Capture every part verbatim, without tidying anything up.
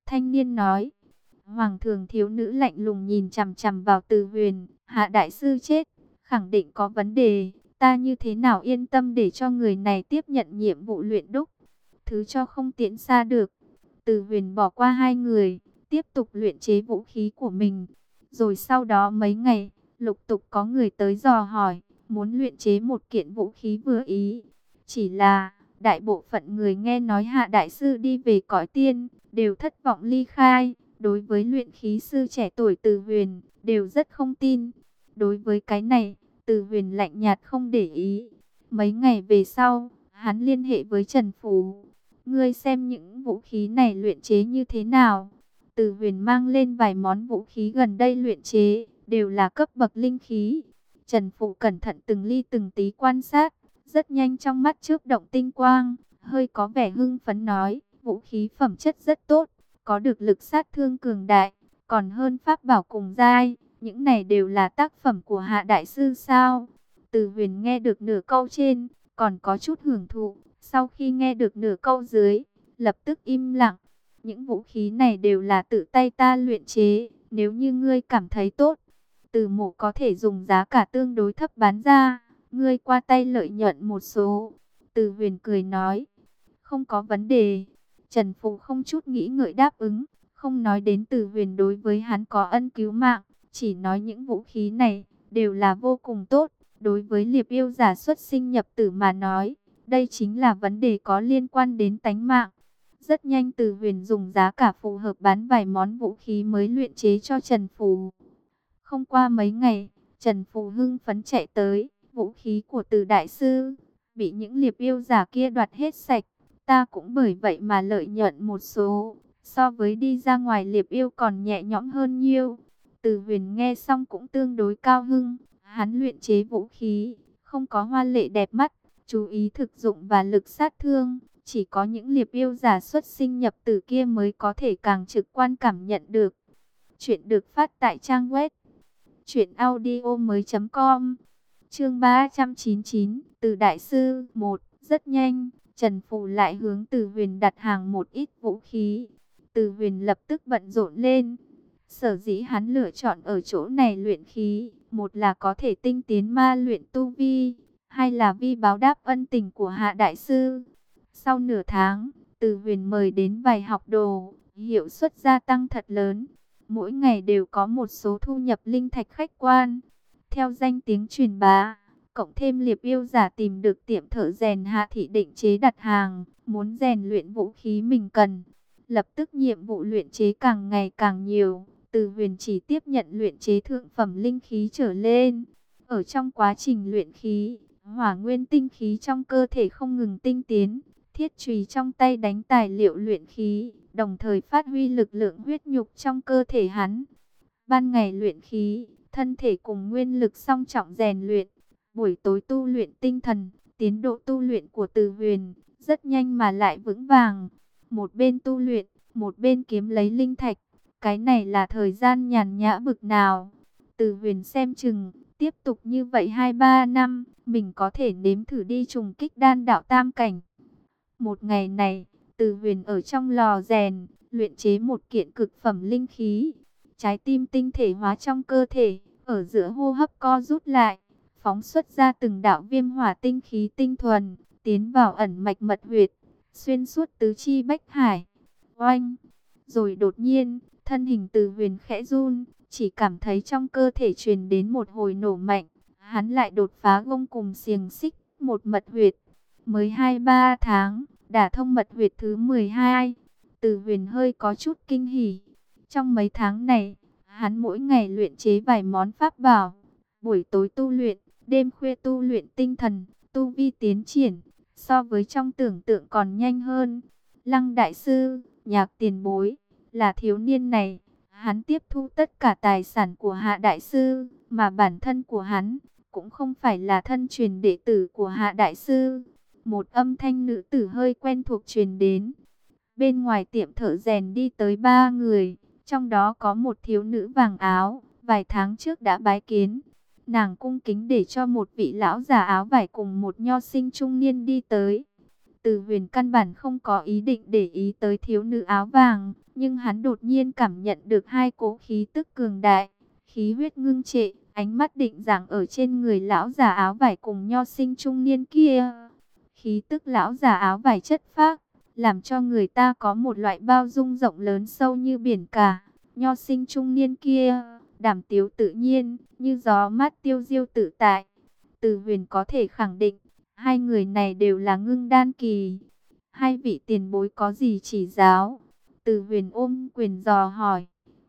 thanh niên nói. Hoàng thường thiếu nữ lạnh lùng nhìn chằm chằm vào Từ Huyền. Hạ đại sư chết, khẳng định có vấn đề. Ta như thế nào yên tâm để cho người này tiếp nhận nhiệm vụ luyện đúc. Thứ cho không tiễn xa được. Từ Huyền bỏ qua hai người, tiếp tục luyện chế vũ khí của mình. Rồi sau đó mấy ngày, lục tục có người tới dò hỏi, muốn luyện chế một kiện vũ khí vừa ý. Chỉ là, đại bộ phận người nghe nói Hạ đại sư đi về cõi tiên, đều thất vọng ly khai. Đối với luyện khí sư trẻ tuổi Từ Huyền, đều rất không tin. Đối với cái này, Từ Huyền lạnh nhạt không để ý. Mấy ngày về sau, hắn liên hệ với Trần Phú. Ngươi xem những vũ khí này luyện chế như thế nào? Từ Huyền mang lên vài món vũ khí gần đây luyện chế, đều là cấp bậc linh khí. Trần Phú cẩn thận từng ly từng tí quan sát, rất nhanh trong mắt chớp động tinh quang, hơi có vẻ hưng phấn nói, vũ khí phẩm chất rất tốt, có được lực sát thương cường đại, còn hơn pháp bảo cùng giai, những này đều là tác phẩm của Hạ đại sư sao? Từ Huyền nghe được nửa câu trên, còn có chút hưởng thụ, sau khi nghe được nửa câu dưới, lập tức im lặng. Những vũ khí này đều là tự tay ta luyện chế, nếu như ngươi cảm thấy tốt, Từ mộ có thể dùng giá cả tương đối thấp bán ra, ngươi qua tay lợi nhuận một số. Từ Huyền cười nói, không có vấn đề. Trần Phú không chút nghĩ ngợi đáp ứng, không nói đến Từ Huyền đối với hắn có ân cứu mạng, chỉ nói những vũ khí này đều là vô cùng tốt. Đối với liệp yêu giả xuất sinh nhập tử mà nói, đây chính là vấn đề có liên quan đến tánh mạng. Rất nhanh Từ Huyền dùng giá cả phù hợp bán vài món vũ khí mới luyện chế cho Trần Phú. Không qua mấy ngày, Trần Phú hưng phấn chạy tới, vũ khí của Từ đại sư bị những liệp yêu giả kia đoạt hết sạch, ta cũng bởi vậy mà lợi nhuận một số, so với đi ra ngoài liệp yêu còn nhẹ nhõm hơn nhiều. Từ Huyền nghe xong cũng tương đối cao hưng, hắn luyện chế vũ khí không có hoa lệ đẹp mắt, chú ý thực dụng và lực sát thương, chỉ có những liệp yêu giả xuất sinh nhập tử kia mới có thể càng trực quan cảm nhận được. Chuyện được phát tại trang web truyện audio mới chấm com. Chương ba trăm chín mươi chín, Từ đại sư một. Rất nhanh, Trần Phú lại hướng Từ Huyền đặt hàng một ít vũ khí. Từ Huyền lập tức bận rộn lên. Sở dĩ hắn lựa chọn ở chỗ này luyện khí, một là có thể tinh tiến ma luyện tu vi, hai là vi báo đáp ân tình của Hạ đại sư. Sau nửa tháng, Từ Huyền mời đến vài học đồ, hiệu suất gia tăng thật lớn. Mỗi ngày đều có một số thu nhập linh thạch khách quan. Theo danh tiếng truyền bá, cộng thêm liệp yêu giả tìm được tiệm thợ rèn Hạ thị định chế đặt hàng, muốn rèn luyện vũ khí mình cần. Lập tức nhiệm vụ luyện chế càng ngày càng nhiều. Từ Huyền chỉ tiếp nhận luyện chế thượng phẩm linh khí trở lên. Ở trong quá trình luyện khí, hỏa nguyên tinh khí trong cơ thể không ngừng tinh tiến. Thiết chùy trong tay đánh tài liệu luyện khí, đồng thời phát huy lực lượng huyết nhục trong cơ thể hắn. Ban ngày luyện khí, thân thể cùng nguyên lực song trọng rèn luyện. Buổi tối tu luyện tinh thần, tiến độ tu luyện của Từ Huyền rất nhanh mà lại vững vàng. Một bên tu luyện, một bên kiếm lấy linh thạch. Cái này là thời gian nhàn nhã bực nào. Từ Huyền xem chừng, tiếp tục như vậy hai ba năm, mình có thể nếm thử đi trùng kích đan đạo tam cảnh. Một ngày này, Từ Huyền ở trong lò rèn, luyện chế một kiện cực phẩm linh khí. Trái tim tinh thể hóa trong cơ thể, ở giữa hô hấp co rút lại, phóng xuất ra từng đạo viêm hỏa tinh khí tinh thuần, tiến vào ẩn mạch mật huyệt, xuyên suốt tứ chi bách hải. Oanh! Rồi đột nhiên, thân hình Từ Huyền khẽ run, chỉ cảm thấy trong cơ thể truyền đến một hồi nổ mạnh. Hắn lại đột phá gông cùng xiềng xích, một mật huyệt. Mới hai ba tháng, đả thông mật huyệt thứ mười hai. Từ Huyền hơi có chút kinh hỉ. Trong mấy tháng này, hắn mỗi ngày luyện chế vài món pháp bảo. Buổi tối tu luyện, đêm khuya tu luyện tinh thần, tu vi tiến triển. So với trong tưởng tượng còn nhanh hơn. Lăng đại sư, Nhạc tiền bối, là thiếu niên này. Hắn tiếp thu tất cả tài sản của Hạ đại sư, mà bản thân của hắn cũng không phải là thân truyền đệ tử của Hạ đại sư. Một âm thanh nữ tử hơi quen thuộc truyền đến. Bên ngoài tiệm thợ rèn đi tới ba người, trong đó có một thiếu nữ vàng áo, vài tháng trước đã bái kiến. Nàng cung kính để cho một vị lão già áo vải cùng một nho sinh trung niên đi tới. Từ Huyền căn bản không có ý định để ý tới thiếu nữ áo vàng, Nhưng hắn đột nhiên cảm nhận được hai cỗ khí tức cường đại, khí huyết ngưng trệ, ánh mắt định dạng ở trên người lão già áo vải cùng nho sinh trung niên kia. Khí tức lão già áo vải chất phác, làm cho người ta có một loại bao dung rộng lớn sâu như biển cả. Nho sinh trung niên kia, đảm tiếu tự nhiên, như gió mát tiêu diêu tự tại. Từ Huyền có thể khẳng định, hai người này đều là ngưng đan kỳ. Hai vị tiền bối có gì chỉ giáo? Từ Huyền ôm quyền dò hỏi.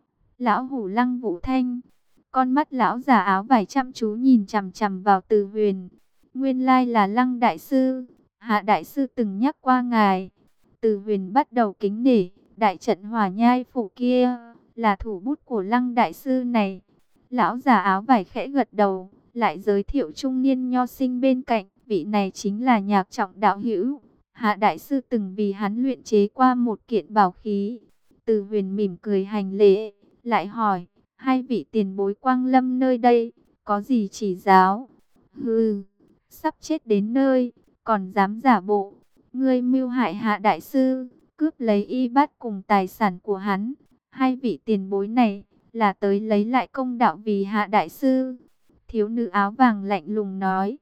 Lão hủ Lăng Vũ Thanh. Con mắt lão già áo vải chăm chú nhìn chằm chằm vào Từ Huyền. Nguyên lai là Lăng đại sư. Hạ đại sư từng nhắc qua ngài. Từ Huyền bắt đầu kính nể. Đại trận Hỏa Nhai phủ kia là thủ bút của Lăng đại sư này. Lão già áo vải khẽ gật đầu, lại giới thiệu trung niên nho sinh bên cạnh. Vị này chính là Nhạc Trọng đạo hữu. Hạ đại sư từng vì hắn luyện chế qua một kiện bảo khí. Từ Huyền mỉm cười hành lễ, lại hỏi, hai vị tiền bối quang lâm nơi đây, có gì chỉ giáo? Hừ, sắp chết đến nơi, còn dám giả bộ. Ngươi mưu hại Hạ đại sư, cướp lấy y bát cùng tài sản của hắn. Hai vị tiền bối này là tới lấy lại công đạo vì Hạ đại sư. Thiếu nữ áo vàng lạnh lùng nói.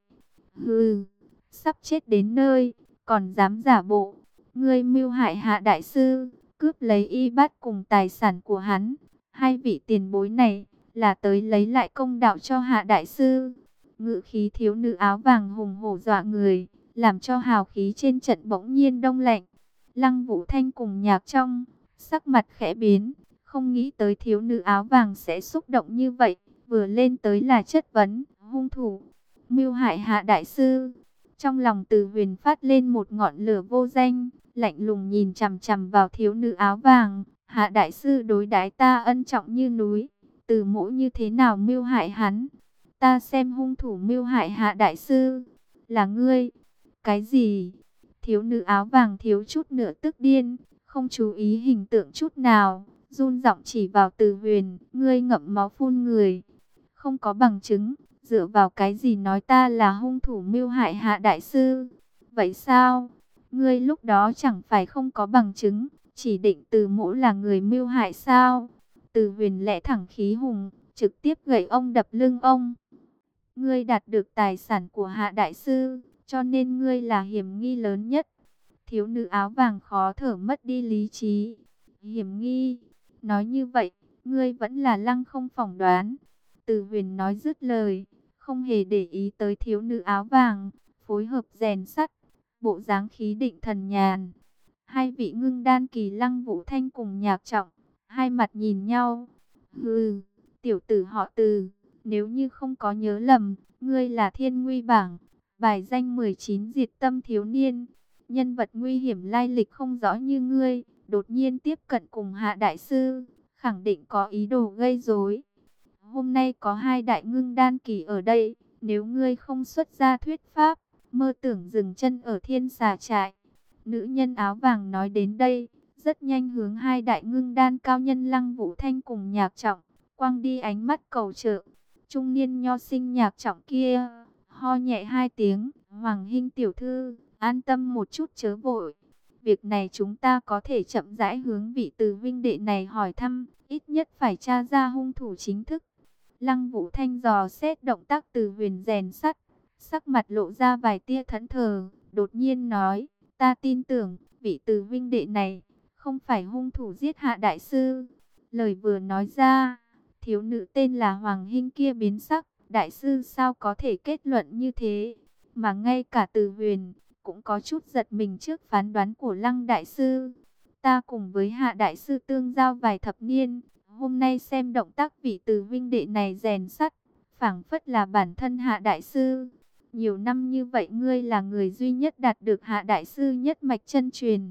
Hừ, sắp chết đến nơi, còn dám giả bộ. Ngươi mưu hại Hạ đại sư, cướp lấy y bát cùng tài sản của hắn. Hai vị tiền bối này là tới lấy lại công đạo cho Hạ đại sư. Ngự khí thiếu nữ áo vàng hùng hổ dọa người, làm cho hào khí trên trận bỗng nhiên đông lạnh. Lăng Vũ Thanh cùng Nhạc Trong, sắc mặt khẽ biến, không nghĩ tới thiếu nữ áo vàng sẽ xúc động như vậy. Vừa lên tới là chất vấn, hung thủ, mưu hại Hạ đại sư. Trong lòng Từ Huyền phát lên một ngọn lửa vô danh, lạnh lùng nhìn chằm chằm vào thiếu nữ áo vàng. Hạ đại sư đối đãi ta ân trọng như núi, Từ mỗ như thế nào mưu hại hắn? Ta xem hung thủ mưu hại Hạ đại sư là ngươi. Cái gì? Thiếu nữ áo vàng thiếu chút nữa tức điên, không chú ý hình tượng chút nào, run giọng chỉ vào Từ Huyền, ngươi ngậm máu phun người, không có bằng chứng, dựa vào cái gì nói ta là hung thủ mưu hại Hạ đại sư? Vậy sao? Ngươi lúc đó chẳng phải không có bằng chứng, chỉ định Từ mỗ là người mưu hại sao? Từ Huyền lẽ thẳng khí hùng, trực tiếp gậy ông đập lưng ông. Ngươi đạt được tài sản của Hạ đại sư, cho nên ngươi là hiểm nghi lớn nhất. Thiếu nữ áo vàng khó thở mất đi lý trí. Hiểm nghi? Nói như vậy, ngươi vẫn là Lăng không phỏng đoán. Từ Huyền nói dứt lời, không hề để ý tới thiếu nữ áo vàng, phối hợp rèn sắt, bộ dáng khí định thần nhàn. Hai vị ngưng đan kỳ Lăng Vũ Thanh cùng Nhạc Trọng, hai mặt nhìn nhau. Hừ, tiểu tử họ Từ, nếu như không có nhớ lầm, ngươi là Thiên Nguy bảng, bài danh mười chín diệt tâm thiếu niên. Nhân vật nguy hiểm lai lịch không rõ như ngươi, đột nhiên tiếp cận cùng Hạ đại sư, khẳng định có ý đồ gây rối. Hôm nay có hai đại ngưng đan kỳ ở đây, nếu ngươi không xuất ra thuyết pháp, mơ tưởng dừng chân ở Thiên Xà trại. Nữ nhân áo vàng nói đến đây, rất nhanh hướng hai đại ngưng đan cao nhân Lăng Vũ Thanh cùng Nhạc Trọng, quăng đi ánh mắt cầu trợ. Trung niên nho sinh Nhạc Trọng kia, ho nhẹ hai tiếng, Hoàng Hinh tiểu thư, an tâm một chút chớ vội. Việc này chúng ta có thể chậm rãi hướng vị Từ huynh đệ này hỏi thăm, ít nhất phải tra ra hung thủ chính thức. Lăng Vũ Thanh dò xét động tác Từ Huyền rèn sắt, sắc mặt lộ ra vài tia thẫn thờ, đột nhiên nói, ta tin tưởng, vị Từ huynh đệ này, không phải hung thủ giết Hạ đại sư. Lời vừa nói ra, thiếu nữ tên là Hoàng Hinh kia biến sắc, đại sư sao có thể kết luận như thế, mà ngay cả Từ Huyền cũng có chút giật mình trước phán đoán của Lăng đại sư. Ta cùng với Hạ đại sư tương giao vài thập niên, hôm nay xem động tác vị Từ huynh đệ này rèn sắt, phảng phất là bản thân Hạ đại sư. Nhiều năm như vậy ngươi là người duy nhất đạt được Hạ đại sư nhất mạch chân truyền.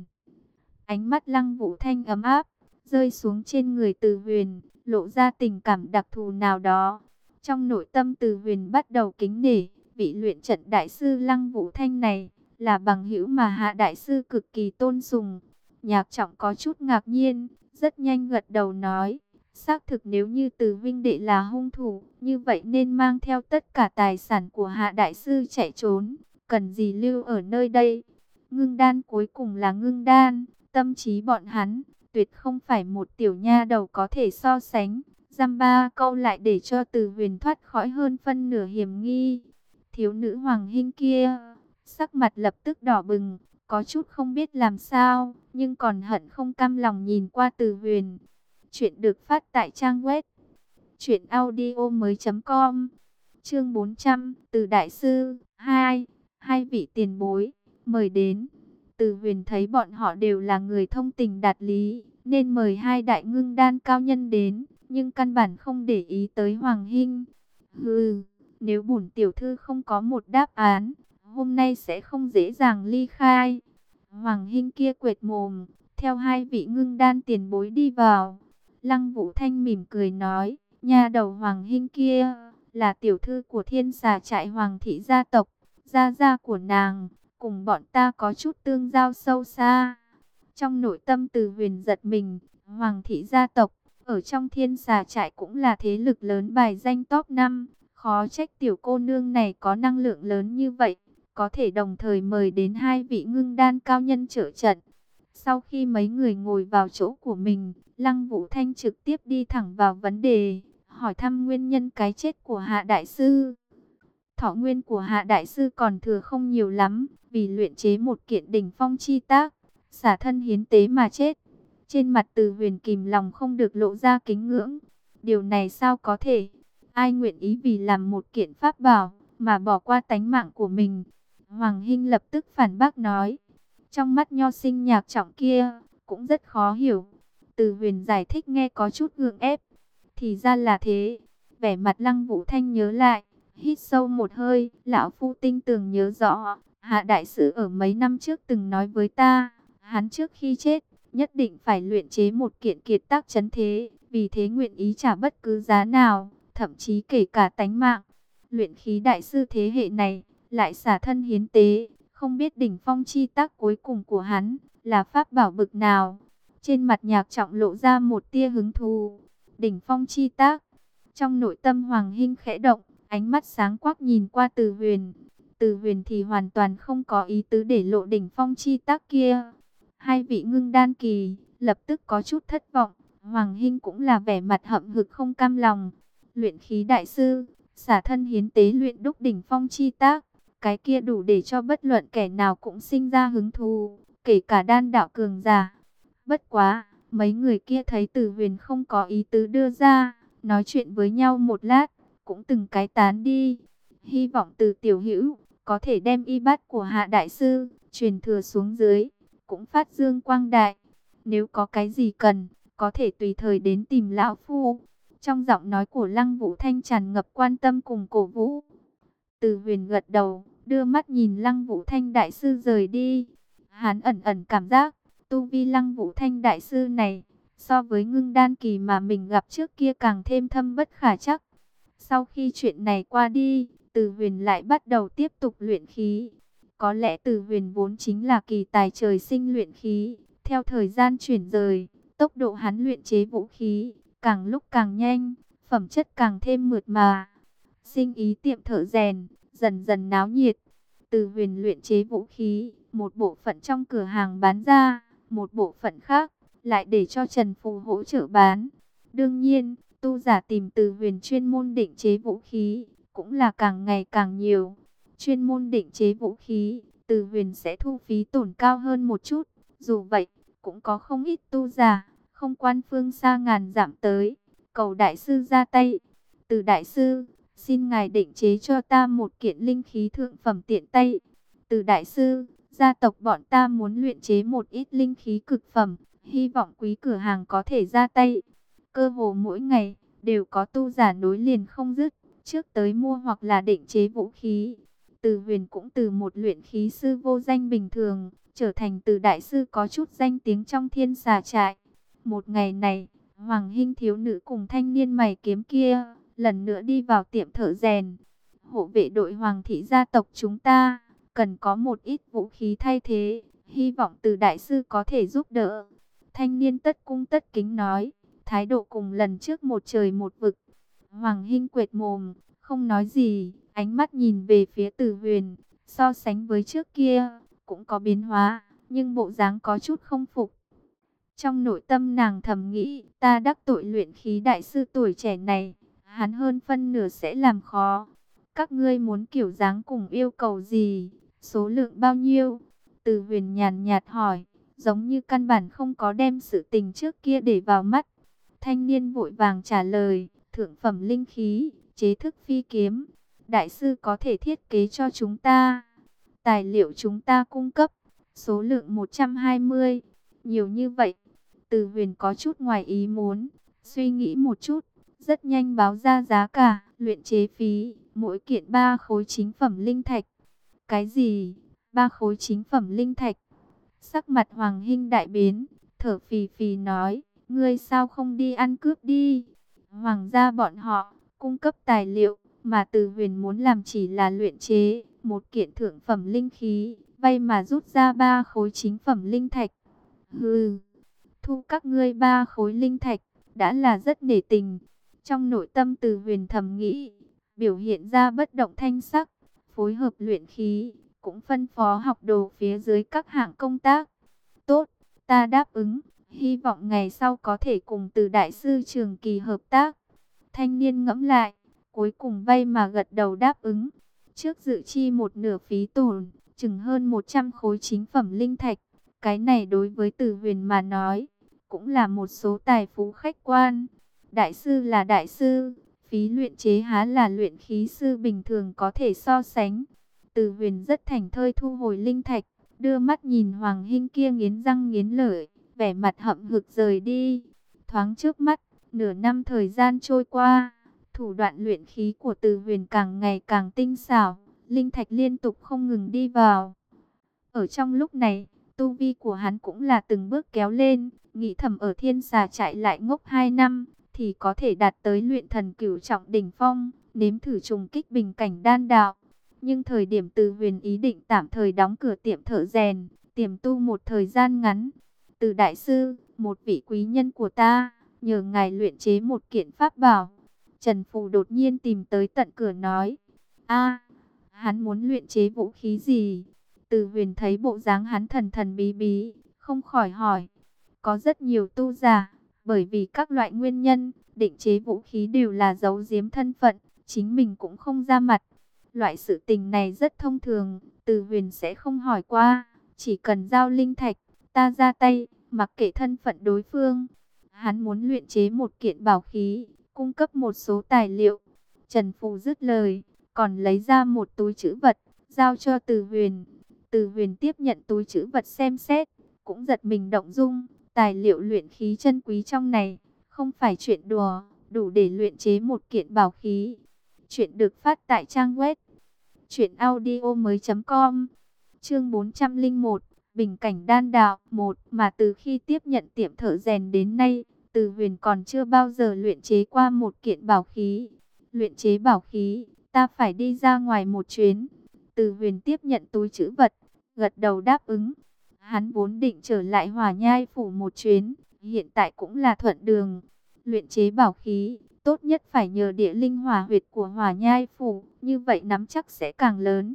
Ánh mắt Lăng Vũ Thanh ấm áp, rơi xuống trên người Từ Huyền, lộ ra tình cảm đặc thù nào đó. Trong nội tâm Từ Huyền bắt đầu kính nể, vị luyện trận đại sư Lăng Vũ Thanh này, là bằng hữu mà Hạ đại sư cực kỳ tôn sùng. Nhạc Trọng có chút ngạc nhiên, rất nhanh gật đầu nói, xác thực nếu như Từ huynh đệ là hung thủ, như vậy nên mang theo tất cả tài sản của Hạ đại sư chạy trốn, cần gì lưu ở nơi đây. Ngưng đan cuối cùng là ngưng đan, tâm trí bọn hắn tuyệt không phải một tiểu nha đầu có thể so sánh. Dăm ba câu lại để cho Từ Huyền thoát khỏi hơn phân nửa hiểm nghi. Thiếu nữ Hoàng Hinh kia, sắc mặt lập tức đỏ bừng, có chút không biết làm sao, nhưng còn hận không cam lòng nhìn qua Từ Huyền. Chuyện được phát tại trang web truyện audio mới.com. Chương bốn trăm, Từ đại sư hai, hai vị tiền bối mời đến. Từ Huyền thấy bọn họ đều là người thông tình đạt lý, nên mời hai đại ngưng đan cao nhân đến, nhưng căn bản không để ý tới Hoàng Hinh. Hừ, nếu bổn tiểu thư không có một đáp án, hôm nay sẽ không dễ dàng ly khai. Hoàng Hinh kia quệt mồm, theo hai vị ngưng đan tiền bối đi vào. Lăng Vũ Thanh mỉm cười nói, nha đầu Hoàng Hinh kia là tiểu thư của Thiên Xà Trại Hoàng thị gia tộc, gia gia của nàng cùng bọn ta có chút tương giao sâu xa. Trong nội tâm Từ Huyền giật mình, Hoàng thị gia tộc ở trong Thiên Xà Trại cũng là thế lực lớn bài danh top năm, khó trách tiểu cô nương này có năng lượng lớn như vậy, có thể đồng thời mời đến hai vị ngưng đan cao nhân trợ trận. Sau khi mấy người ngồi vào chỗ của mình, Lăng Vũ Thanh trực tiếp đi thẳng vào vấn đề, hỏi thăm nguyên nhân cái chết của Hạ đại sư. Thọ nguyên của Hạ đại sư còn thừa không nhiều lắm, vì luyện chế một kiện đỉnh phong chi tác, xả thân hiến tế mà chết. Trên mặt Từ Huyền kìm lòng không được lộ ra kính ngưỡng. Điều này sao có thể? Ai nguyện ý vì làm một kiện pháp bảo mà bỏ qua tánh mạng của mình? Hoàng Hinh lập tức phản bác nói. Trong mắt nho sinh nhạc trọng kia cũng rất khó hiểu. Từ Huyền giải thích nghe có chút gượng ép. Thì ra là thế. Vẻ mặt Lăng Vũ Thanh nhớ lại, hít sâu một hơi, lão phu tinh tường nhớ rõ, Hạ đại sư ở mấy năm trước từng nói với ta, hắn trước khi chết nhất định phải luyện chế một kiện kiệt tác chấn thế, vì thế nguyện ý trả bất cứ giá nào, thậm chí kể cả tánh mạng. Luyện khí đại sư thế hệ này lại xả thân hiến tế, không biết đỉnh phong chi tác cuối cùng của hắn là pháp bảo bực nào. Trên mặt nhạc trọng lộ ra một tia hứng thú. Đỉnh phong chi tác. Trong nội tâm Hoàng Hinh khẽ động, ánh mắt sáng quắc nhìn qua Từ Huyền. Từ Huyền thì hoàn toàn không có ý tứ để lộ đỉnh phong chi tác kia. Hai vị ngưng đan kỳ lập tức có chút thất vọng. Hoàng Hinh cũng là vẻ mặt hậm hực không cam lòng. Luyện khí đại sư, xả thân hiến tế luyện đúc đỉnh phong chi tác, cái kia đủ để cho bất luận kẻ nào cũng sinh ra hứng thú, kể cả đan đạo cường giả. Bất quá, mấy người kia thấy Từ Huyền không có ý tứ đưa ra, nói chuyện với nhau một lát, cũng từng cái tán đi. Hy vọng Từ tiểu hữu có thể đem y bát của Hạ đại sư truyền thừa xuống dưới, cũng phát dương quang đại. Nếu có cái gì cần, có thể tùy thời đến tìm lão phu. Trong giọng nói của Lăng Vũ Thanh tràn ngập quan tâm cùng cổ vũ. Từ Huyền gật đầu, đưa mắt nhìn Lăng Vũ Thanh đại sư rời đi. Hắn ẩn ẩn cảm giác, tu vi Lăng Vũ Thanh đại sư này, so với ngưng đan kỳ mà mình gặp trước kia càng thêm thâm bất khả trắc. Sau khi chuyện này qua đi, Từ Huyền lại bắt đầu tiếp tục luyện khí. Có lẽ Từ Huyền vốn chính là kỳ tài trời sinh luyện khí. Theo thời gian chuyển rời, tốc độ hắn luyện chế vũ khí càng lúc càng nhanh, phẩm chất càng thêm mượt mà. Sinh ý tiệm thợ rèn dần dần náo nhiệt. Từ Huyền luyện chế vũ khí, một bộ phận trong cửa hàng bán ra, một bộ phận khác lại để cho Trần Phù hỗ trợ bán. Đương nhiên, tu giả tìm Từ Huyền chuyên môn định chế vũ khí cũng là càng ngày càng nhiều. Chuyên môn định chế vũ khí, Từ Huyền sẽ thu phí tổn cao hơn một chút. Dù vậy, cũng có không ít tu giả không quan phương xa ngàn dặm tới, cầu đại sư ra tay. Từ đại sư, xin ngài định chế cho ta một kiện linh khí thượng phẩm tiện tay. Từ đại sư, gia tộc bọn ta muốn luyện chế một ít linh khí cực phẩm, hy vọng quý cửa hàng có thể ra tay. Cơ hồ mỗi ngày đều có tu giả nối liền không dứt, trước tới mua hoặc là định chế vũ khí. Từ Huyền cũng từ một luyện khí sư vô danh bình thường, trở thành Từ đại sư có chút danh tiếng trong Thiên Xà Trại. Một ngày này, Hoàng Hinh thiếu nữ cùng thanh niên mày kiếm kia lần nữa đi vào tiệm thợ rèn. Hộ vệ đội Hoàng thị gia tộc chúng ta cần có một ít vũ khí thay thế, hy vọng Từ đại sư có thể giúp đỡ. Thanh niên tất cung tất kính nói, thái độ cùng lần trước một trời một vực. Hoàng Hinh quệt mồm, không nói gì, ánh mắt nhìn về phía Từ Huyền, so sánh với trước kia cũng có biến hóa, nhưng bộ dáng có chút không phục. Trong nội tâm nàng thầm nghĩ, ta đắc tội luyện khí đại sư tuổi trẻ này, hắn hơn phân nửa sẽ làm khó. Các ngươi muốn kiểu dáng cùng yêu cầu gì, số lượng bao nhiêu? Từ Huyền nhàn nhạt hỏi, giống như căn bản không có đem sự tình trước kia để vào mắt. Thanh niên vội vàng trả lời, thượng phẩm linh khí, chế thức phi kiếm. Đại sư có thể thiết kế cho chúng ta. Tài liệu chúng ta cung cấp, số lượng một trăm hai mươi. Nhiều như vậy. Từ Huyền có chút ngoài ý muốn, suy nghĩ một chút, rất nhanh báo ra giá cả, luyện chế phí, mỗi kiện ba khối chính phẩm linh thạch. Cái gì? Ba khối chính phẩm linh thạch? Sắc mặt Hoàng Hinh đại biến, thở phì phì nói, ngươi sao không đi ăn cướp đi? Hoàng gia bọn họ cung cấp tài liệu, mà Từ Huyền muốn làm chỉ là luyện chế một kiện thượng phẩm linh khí, vay mà rút ra ba khối chính phẩm linh thạch. Hừ, thu các ngươi ba khối linh thạch, đã là rất nể tình. Trong nội tâm Từ Huyền thầm nghĩ, biểu hiện ra bất động thanh sắc, phối hợp luyện khí, cũng phân phó học đồ phía dưới các hạng công tác. Tốt, ta đáp ứng, hy vọng ngày sau có thể cùng Từ đại sư trường kỳ hợp tác. Thanh niên ngẫm lại, cuối cùng vay mà gật đầu đáp ứng. Trước dự chi một nửa phí tổn, chừng hơn một trăm khối chính phẩm linh thạch. Cái này đối với Từ Huyền mà nói, cũng là một số tài phú khách quan. Đại sư là đại sư, phí luyện chế há là luyện khí sư bình thường có thể so sánh. Từ Huyền rất thảnh thơi thu hồi linh thạch, đưa mắt nhìn Hoàng Hinh kia nghiến răng nghiến lợi, vẻ mặt hậm hực rời đi. Thoáng trước mắt, nửa năm thời gian trôi qua, thủ đoạn luyện khí của Từ Huyền càng ngày càng tinh xảo, linh thạch liên tục không ngừng đi vào. Ở trong lúc này, tu vi của hắn cũng là từng bước kéo lên, nghĩ thầm ở Thiên Xà Trại lại ngốc hai năm, thì có thể đạt tới luyện thần cửu trọng đỉnh phong, nếm thử trùng kích bình cảnh đan đạo. Nhưng thời điểm Từ Huyền ý định tạm thời đóng cửa tiệm thợ rèn, tiềm tu một thời gian ngắn. Từ đại sư, một vị quý nhân của ta, nhờ ngài luyện chế một kiện pháp bảo. Trần Phù đột nhiên tìm tới tận cửa nói, a, hắn muốn luyện chế vũ khí gì? Từ Huyền thấy bộ dáng hắn thần thần bí bí, không khỏi hỏi. Có rất nhiều tu giả, bởi vì các loại nguyên nhân, định chế vũ khí đều là giấu giếm thân phận, chính mình cũng không ra mặt. Loại sự tình này rất thông thường, Từ Huyền sẽ không hỏi qua, chỉ cần giao linh thạch, ta ra tay, mặc kệ thân phận đối phương. Hắn muốn luyện chế một kiện bảo khí, cung cấp một số tài liệu. Trần Phù dứt lời, còn lấy ra một túi trữ vật, giao cho Từ Huyền. Từ Huyền tiếp nhận túi trữ vật xem xét, cũng giật mình động dung. Tài liệu luyện khí chân quý trong này, không phải chuyện đùa, đủ để luyện chế một kiện bảo khí. Chuyện được phát tại trang web truyện audio mới chấm com. Chương bốn trăm lẻ một, Bình cảnh đan đạo một. Mà từ khi tiếp nhận tiệm thợ rèn đến nay, Từ Huyền còn chưa bao giờ luyện chế qua một kiện bảo khí. Luyện chế bảo khí, ta phải đi ra ngoài một chuyến. Từ Huyền tiếp nhận túi trữ vật, gật đầu đáp ứng. Hắn vốn định trở lại Hỏa Nhai phủ một chuyến, hiện tại cũng là thuận đường. Luyện chế bảo khí, tốt nhất phải nhờ địa linh hỏa huyệt của Hỏa Nhai phủ, như vậy nắm chắc sẽ càng lớn.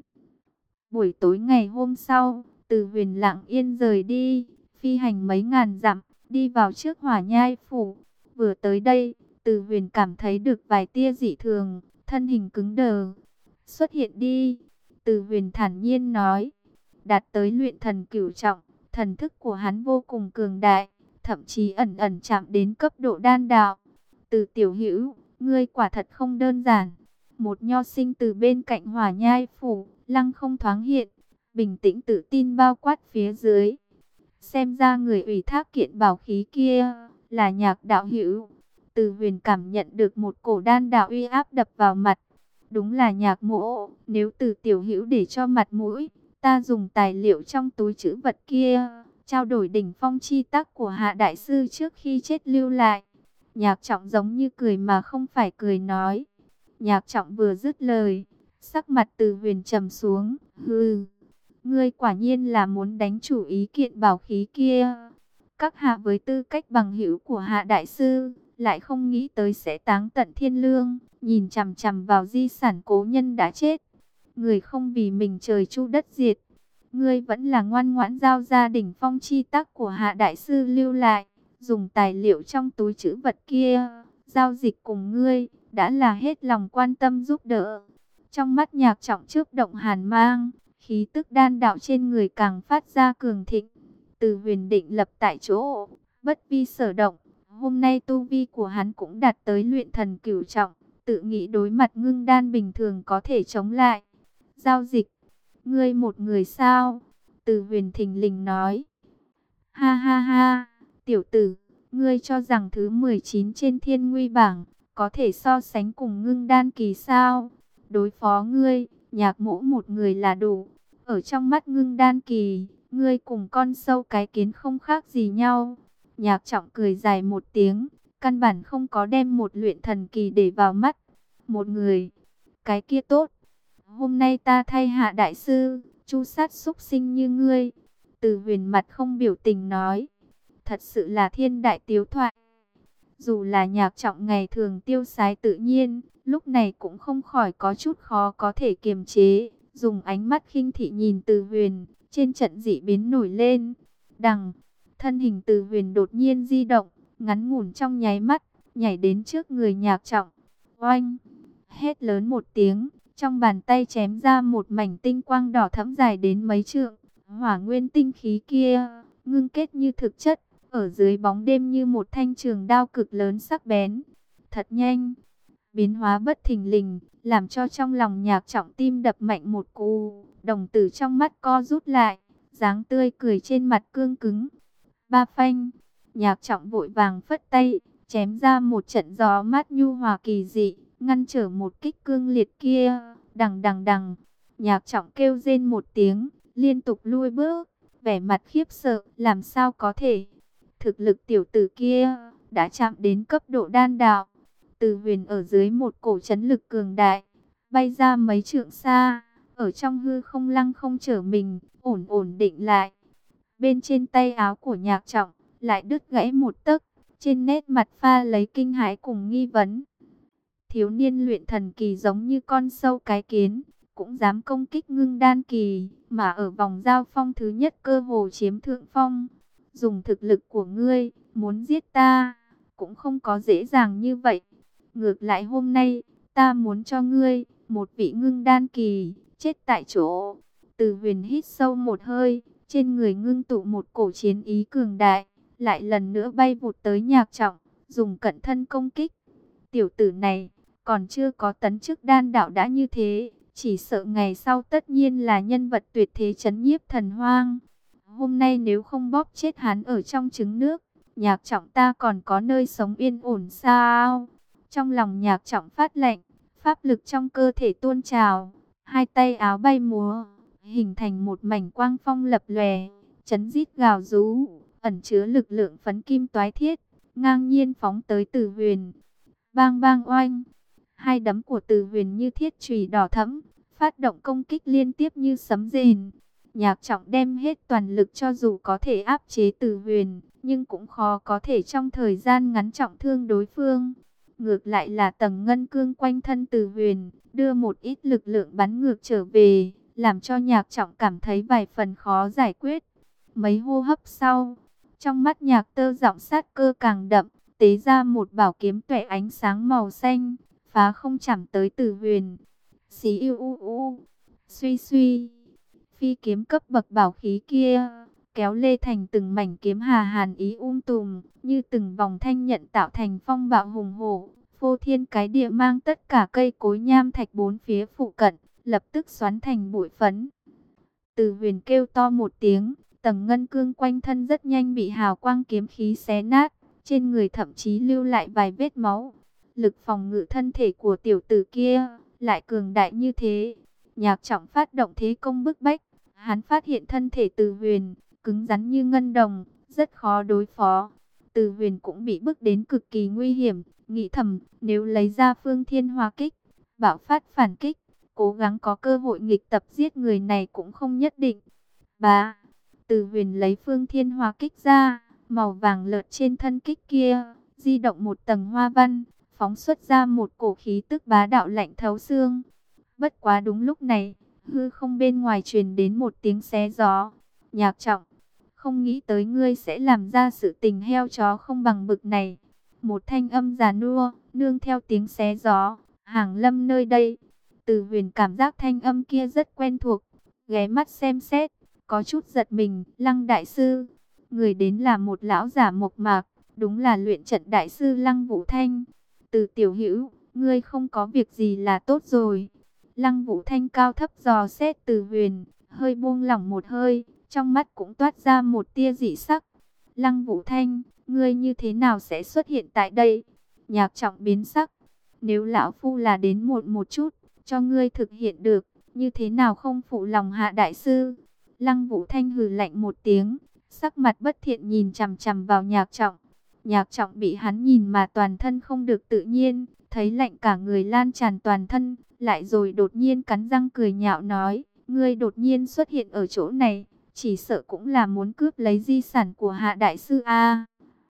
Buổi tối ngày hôm sau, Từ Huyền lặng yên rời đi, phi hành mấy ngàn dặm, đi vào trước Hỏa Nhai phủ. Vừa tới đây, Từ Huyền cảm thấy được vài tia dị thường, thân hình cứng đờ. Xuất hiện đi, Từ Huyền thản nhiên nói. Đạt tới luyện thần cửu trọng, thần thức của hắn vô cùng cường đại, thậm chí ẩn ẩn chạm đến cấp độ đan đạo. Từ tiểu hữu, ngươi quả thật không đơn giản. Một nho sinh từ bên cạnh Hỏa Nhai phủ, lăng không thoáng hiện, bình tĩnh tự tin bao quát phía dưới. Xem ra người ủy thác kiện bảo khí kia là Nhạc đạo hữu. Từ Huyền cảm nhận được một cổ đan đạo uy áp đập vào mặt. Đúng là Nhạc mỗ, nếu Từ tiểu hữu để cho mặt mũi, ta dùng tài liệu trong túi trữ vật kia, trao đổi đỉnh phong chi tác của Hạ đại sư trước khi chết lưu lại. Nhạc Trọng giống như cười mà không phải cười nói. Nhạc Trọng vừa dứt lời, sắc mặt Từ Huyền trầm xuống. Hừ, ngươi quả nhiên là muốn đánh chủ ý kiện bảo khí kia. Các hạ với tư cách bằng hữu của Hạ đại sư, lại không nghĩ tới sẽ táng tận thiên lương, nhìn chằm chằm vào di sản cố nhân đã chết. Người không vì mình trời chu đất diệt, ngươi vẫn là ngoan ngoãn giao ra đỉnh phong chi tác của Hạ đại sư lưu lại. dùng tài liệu trong túi trữ vật kia, giao dịch cùng ngươi, đã là hết lòng quan tâm giúp đỡ. Trong mắt Nhạc Trọng chớp động hàn mang, khí tức đan đạo trên người càng phát ra cường thịnh. Từ Huyền định lập tại chỗ, bất vi sở động. Hôm nay tu vi của hắn cũng đạt tới luyện thần cửu trọng, tự nghĩ đối mặt ngưng đan bình thường có thể chống lại. Giao dịch, ngươi một người sao? Từ Huyền thình lình nói. Ha ha ha, tiểu tử, ngươi cho rằng thứ mười chín trên thiên nguy bảng có thể so sánh cùng ngưng đan kỳ sao? Đối phó ngươi, Nhạc Mỗ một người là đủ. Ở trong mắt ngưng đan kỳ, ngươi cùng con sâu cái kiến không khác gì nhau. Nhạc Trọng cười dài một tiếng, căn bản không có đem một luyện thần kỳ để vào mắt. Một người, cái kia tốt. Hôm nay ta thay Hạ đại sư, chu sát súc sinh như ngươi. Từ Huyền mặt không biểu tình nói. Thật sự là thiên đại tiếu thoại. Dù là Nhạc Trọng ngày thường tiêu sái tự nhiên, lúc này cũng không khỏi có chút khó có thể kiềm chế. Dùng ánh mắt khinh thị nhìn Từ Huyền, trên trận dị biến nổi lên. Đằng, thân hình Từ Huyền đột nhiên di động, ngắn ngủn trong nháy mắt, nhảy đến trước người Nhạc Trọng. Oanh! Hét lớn một tiếng, trong bàn tay chém ra một mảnh tinh quang đỏ thẫm dài đến mấy trượng. Hỏa nguyên tinh khí kia, ngưng kết như thực chất, ở dưới bóng đêm như một thanh trường đao cực lớn sắc bén. Thật nhanh, biến hóa bất thình lình, làm cho trong lòng Nhạc Trọng tim đập mạnh một cú, đồng tử trong mắt co rút lại, dáng tươi cười trên mặt cương cứng. Ba phanh, Nhạc Trọng vội vàng phất tay, chém ra một trận gió mát nhu hòa kỳ dị, ngăn trở một kích cương liệt kia. Đằng đằng đằng, Nhạc Trọng kêu rên một tiếng, liên tục lui bước, vẻ mặt khiếp sợ, làm sao có thể? Thực lực tiểu tử kia đã chạm đến cấp độ đan đạo. Từ Huyền ở dưới một cổ chấn lực cường đại, bay ra mấy trượng xa, ở trong hư không lăng không trở mình, ổn ổn định lại. Bên trên tay áo của Nhạc Trọng lại đứt gãy một tấc, trên nét mặt pha lấy kinh hãi cùng nghi vấn. Thiếu niên luyện thần kỳ giống như con sâu cái kiến, cũng dám công kích ngưng đan kỳ, mà ở vòng giao phong thứ nhất cơ hồ chiếm thượng phong. Dùng thực lực của ngươi, muốn giết ta, cũng không có dễ dàng như vậy. Ngược lại hôm nay, ta muốn cho ngươi, một vị ngưng đan kỳ, chết tại chỗ. Từ Huyền hít sâu một hơi, trên người ngưng tụ một cổ chiến ý cường đại, lại lần nữa bay vụt tới Nhạc Trọng, dùng cận thân công kích. Tiểu tử này, còn chưa có tấn chức đan đạo đã như thế, chỉ sợ ngày sau tất nhiên là nhân vật tuyệt thế trấn nhiếp thần hoang. Hôm nay nếu không bóp chết hắn ở trong trứng nước, Nhạc Trọng ta còn có nơi sống yên ổn sao? Trong lòng Nhạc Trọng phát lệnh, pháp lực trong cơ thể tuôn trào, hai tay áo bay múa, hình thành một mảnh quang phong lập lòe, chấn rít gào rú, ẩn chứa lực lượng phấn kim toái thiết, ngang nhiên phóng tới Từ Huyền. Bang bang oanh, hai đấm của Từ Huyền như thiết chùy đỏ thẫm, phát động công kích liên tiếp như sấm rền. Nhạc Trọng đem hết toàn lực, cho dù có thể áp chế Từ Huyền, nhưng cũng khó có thể trong thời gian ngắn trọng thương đối phương. Ngược lại là tầng ngân cương quanh thân Từ Huyền, đưa một ít lực lượng bắn ngược trở về, làm cho Nhạc Trọng cảm thấy vài phần khó giải quyết. Mấy hô hấp sau, trong mắt Nhạc Tơ giọng sát cơ càng đậm, tế ra một bảo kiếm tuệ ánh sáng màu xanh, phá không chạm tới Từ Huyền. Xí u u u, suy suy, phi kiếm cấp bậc bảo khí kia, kéo lê thành từng mảnh kiếm hà hàn ý um tùm, như từng vòng thanh nhận tạo thành phong bạo hùng hổ, phô thiên cái địa mang tất cả cây cối nham thạch bốn phía phụ cận, lập tức xoắn thành bụi phấn. Từ Huyền kêu to một tiếng, tầng ngân cương quanh thân rất nhanh bị hào quang kiếm khí xé nát, trên người thậm chí lưu lại vài vết máu. Lực phòng ngự thân thể của tiểu tử kia lại cường đại như thế. Nhạc Trọng phát động thế công bức bách, hắn phát hiện thân thể Từ Huyền cứng rắn như ngân đồng, rất khó đối phó. Từ Huyền cũng bị bức đến cực kỳ nguy hiểm, nghĩ thầm nếu lấy ra Phương Thiên Hỏa Kích, bạo phát phản kích, cố gắng có cơ hội nghịch tập giết người này cũng không nhất định. Bá, Từ Huyền lấy Phương Thiên Hỏa Kích ra, màu vàng lợt trên thân kích kia, di động một tầng hoa văn, phóng xuất ra một cổ khí tức bá đạo lạnh thấu xương. Bất quá đúng lúc này, hư không bên ngoài truyền đến một tiếng xé gió. Nhạc Trọng, không nghĩ tới ngươi sẽ làm ra sự tình heo chó không bằng bực này. Một thanh âm già nua, nương theo tiếng xé gió, hàng lâm nơi đây. Từ Huyền cảm giác thanh âm kia rất quen thuộc, ghé mắt xem xét, có chút giật mình. Lăng đại sư, người đến là một lão giả mộc mạc, đúng là luyện trận đại sư Lăng Vũ Thanh. Từ tiểu hữu, ngươi không có việc gì là tốt rồi. Lăng Vũ Thanh cao thấp dò xét Từ Huyền, hơi buông lỏng một hơi, trong mắt cũng toát ra một tia dị sắc. Lăng Vũ Thanh, ngươi như thế nào sẽ xuất hiện tại đây? Nhạc Trọng biến sắc. Nếu lão phu là đến muộn một chút, cho ngươi thực hiện được, như thế nào không phụ lòng Hạ đại sư? Lăng Vũ Thanh hừ lạnh một tiếng, sắc mặt bất thiện nhìn chằm chằm vào Nhạc Trọng. Nhạc Trọng bị hắn nhìn mà toàn thân không được tự nhiên, thấy lạnh cả người lan tràn toàn thân, lại rồi đột nhiên cắn răng cười nhạo nói, ngươi đột nhiên xuất hiện ở chỗ này, chỉ sợ cũng là muốn cướp lấy di sản của Hạ đại sư a.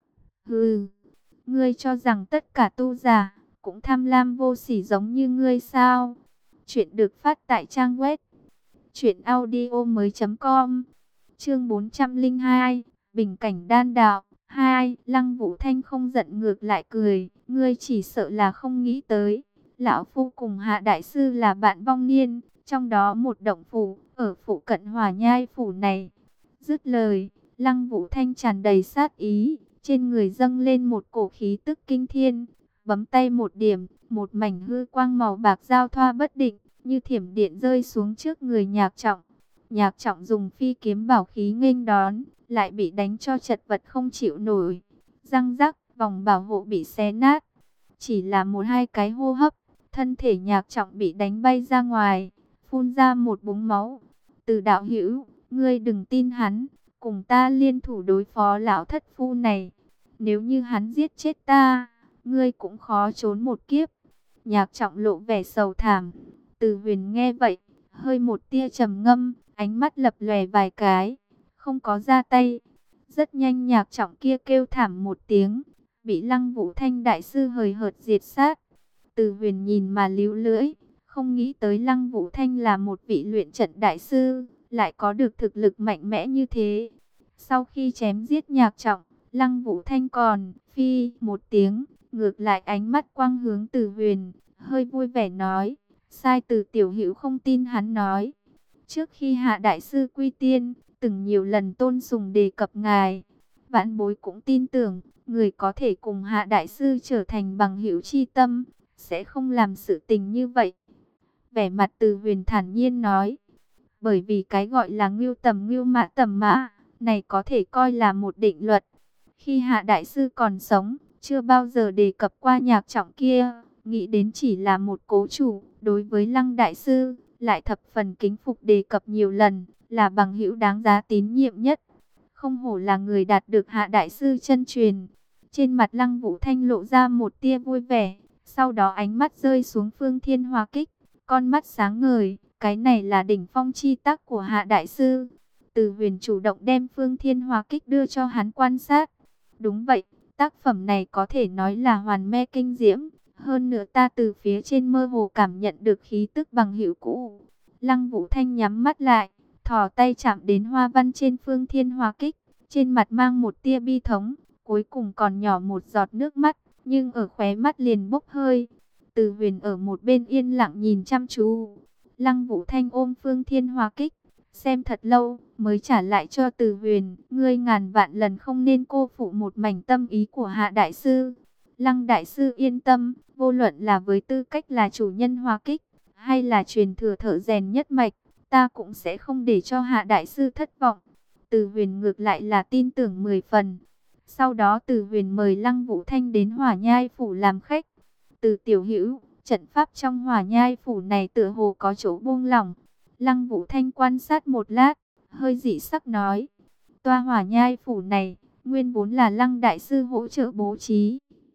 Hừ, ngươi cho rằng tất cả tu giả cũng tham lam vô sỉ giống như ngươi sao? Chuyện được phát tại trang web truyện audio mới.com. Chương bốn trăm linh hai, Bình cảnh đan đạo hai. Lăng Vũ Thanh không giận ngược lại cười, ngươi chỉ sợ là không nghĩ tới, lão phu cùng Hạ đại sư là bạn vong niên, trong đó một động phủ ở phụ cận Hỏa Nhai phủ này. Dứt lời, Lăng Vũ Thanh tràn đầy sát ý, trên người dâng lên một cổ khí tức kinh thiên, bấm tay một điểm, một mảnh hư quang màu bạc giao thoa bất định, như thiểm điện rơi xuống trước người Nhạc Trọng. Nhạc Trọng dùng phi kiếm bảo khí nghênh đón, lại bị đánh cho chật vật không chịu nổi. Răng rắc, vòng bảo hộ bị xé nát. Chỉ là một hai cái hô hấp, thân thể Nhạc Trọng bị đánh bay ra ngoài, phun ra một búng máu. Từ đạo hữu, ngươi đừng tin hắn, cùng ta liên thủ đối phó lão thất phu này. Nếu như hắn giết chết ta, ngươi cũng khó trốn một kiếp. Nhạc Trọng lộ vẻ sầu thảm. Từ Huyền nghe vậy, hơi một tia trầm ngâm, ánh mắt lập lòe vài cái, không có ra tay. Rất nhanh Nhạc Trọng kia kêu thảm một tiếng, bị Lăng Vũ Thanh đại sư hời hợt diệt sát. Từ Huyền nhìn mà líu lưỡi, không nghĩ tới Lăng Vũ Thanh là một vị luyện trận đại sư, lại có được thực lực mạnh mẽ như thế. Sau khi chém giết Nhạc Trọng, Lăng Vũ Thanh còn phi một tiếng, ngược lại ánh mắt quang hướng Từ Huyền, hơi vui vẻ nói, sai Từ tiểu hữu không tin hắn nói. Trước khi Hạ đại sư quy tiên, từng nhiều lần tôn sùng đề cập ngài, vãn bối cũng tin tưởng, người có thể cùng Hạ đại sư trở thành bằng hữu chi tâm, sẽ không làm sự tình như vậy. Vẻ mặt Từ Huyền thản nhiên nói, bởi vì cái gọi là ngưu tầm ngưu mã tầm mã, này có thể coi là một định luật. Khi Hạ đại sư còn sống, chưa bao giờ đề cập qua Nhạc Trọng kia, nghĩ đến chỉ là một cố chủ, đối với Lăng đại sư, lại thập phần kính phục đề cập nhiều lần, là bằng hữu đáng giá tín nhiệm nhất. Không hổ là người đạt được Hạ đại sư chân truyền. Trên mặt Lăng Vũ Thanh lộ ra một tia vui vẻ, sau đó ánh mắt rơi xuống Phương Thiên Hỏa Kích, con mắt sáng ngời, cái này là đỉnh phong chi tác của Hạ đại sư. Từ Huyền chủ động đem Phương Thiên Hỏa Kích đưa cho hắn quan sát. Đúng vậy, tác phẩm này có thể nói là hoàn me kinh diễm, hơn nữa ta từ phía trên mơ hồ cảm nhận được khí tức bằng hữu cũ. Lăng Vũ Thanh nhắm mắt lại, thò tay chạm đến hoa văn trên Phương Thiên Hỏa Kích, trên mặt mang một tia bi thống, cuối cùng còn nhỏ một giọt nước mắt, nhưng ở khóe mắt liền bốc hơi. Từ Huyền ở một bên yên lặng nhìn chăm chú. Lăng Vũ Thanh ôm Phương Thiên Hỏa Kích, xem thật lâu, mới trả lại cho Từ Huyền, ngươi ngàn vạn lần không nên cô phụ một mảnh tâm ý của Hạ đại sư. Lăng đại sư yên tâm, vô luận là với tư cách là chủ nhân Hỏa Kích, hay là truyền thừa thợ rèn nhất mạch, ta cũng sẽ không để cho Hạ đại sư thất vọng. Từ Huyền ngược lại là tin tưởng mười phần. Sau đó Từ Huyền mời Lăng Vũ Thanh đến Hỏa Nhai phủ làm khách. Từ tiểu hữu, trận pháp trong Hỏa Nhai phủ này tựa hồ có chỗ buông lỏng. Lăng Vũ Thanh quan sát một lát, hơi dị sắc nói, tòa Hỏa Nhai phủ này, nguyên vốn là Lăng đại sư hỗ trợ bố trí.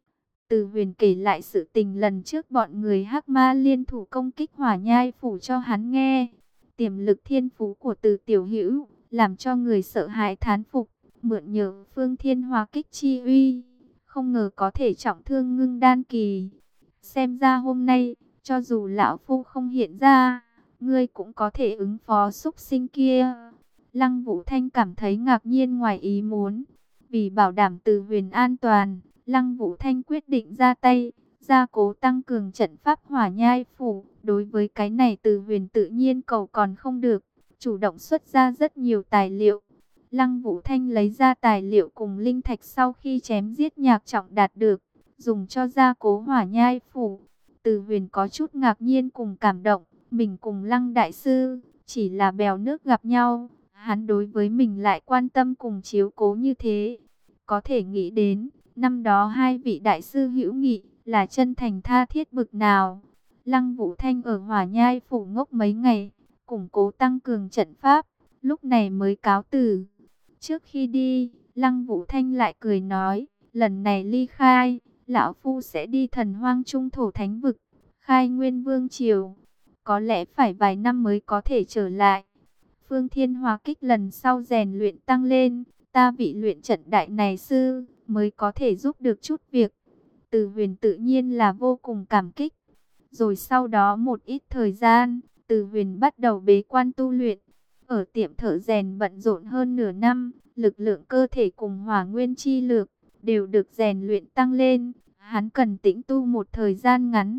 Từ Huyền kể lại sự tình lần trước bọn người Hắc Ma liên thủ công kích Hỏa Nhai phủ cho hắn nghe. Tiềm lực thiên phú của Từ tiểu hữu, làm cho người sợ hãi thán phục, mượn nhờ Phương Thiên Hỏa Kích chi uy, không ngờ có thể trọng thương ngưng đan kỳ. Xem ra hôm nay, cho dù lão phu không hiện ra, ngươi cũng có thể ứng phó xúc sinh kia. Lăng Vũ Thanh cảm thấy ngạc nhiên ngoài ý muốn. Vì bảo đảm Từ Huyền an toàn, Lăng Vũ Thanh quyết định ra tay, gia cố tăng cường trận pháp Hỏa Nhai Phủ. Đối với cái này Từ Huyền tự nhiên cầu còn không được, chủ động xuất ra rất nhiều tài liệu. Lăng Vũ Thanh lấy ra tài liệu cùng linh thạch sau khi chém giết Nhạc Trọng đạt được, dùng cho gia cố Hỏa Nhai Phủ. Từ Huyền có chút ngạc nhiên cùng cảm động, mình cùng Lăng Đại Sư chỉ là bèo nước gặp nhau, hắn đối với mình lại quan tâm cùng chiếu cố như thế. Có thể nghĩ đến, năm đó hai vị đại sư hữu nghị là chân thành tha thiết bực nào. Lăng Vũ Thanh ở Hỏa Nhai Phủ ngốc mấy ngày, củng cố tăng cường trận pháp, lúc này mới cáo từ. Trước khi đi, Lăng Vũ Thanh lại cười nói, lần này ly khai, lão phu sẽ đi Thần Hoang Trung Thổ Thánh Vực, khai nguyên vương triều. Có lẽ phải vài năm mới có thể trở lại. Phương Thiên Hóa Kích lần sau rèn luyện tăng lên, ta vị luyện trận đại này sư mới có thể giúp được chút việc. Từ Huyền tự nhiên là vô cùng cảm kích. Rồi sau đó một ít thời gian, Từ Huyền bắt đầu bế quan tu luyện. Ở tiệm thợ rèn bận rộn hơn nửa năm, lực lượng cơ thể cùng hỏa nguyên chi lực đều được rèn luyện tăng lên. Hắn cần tĩnh tu một thời gian ngắn.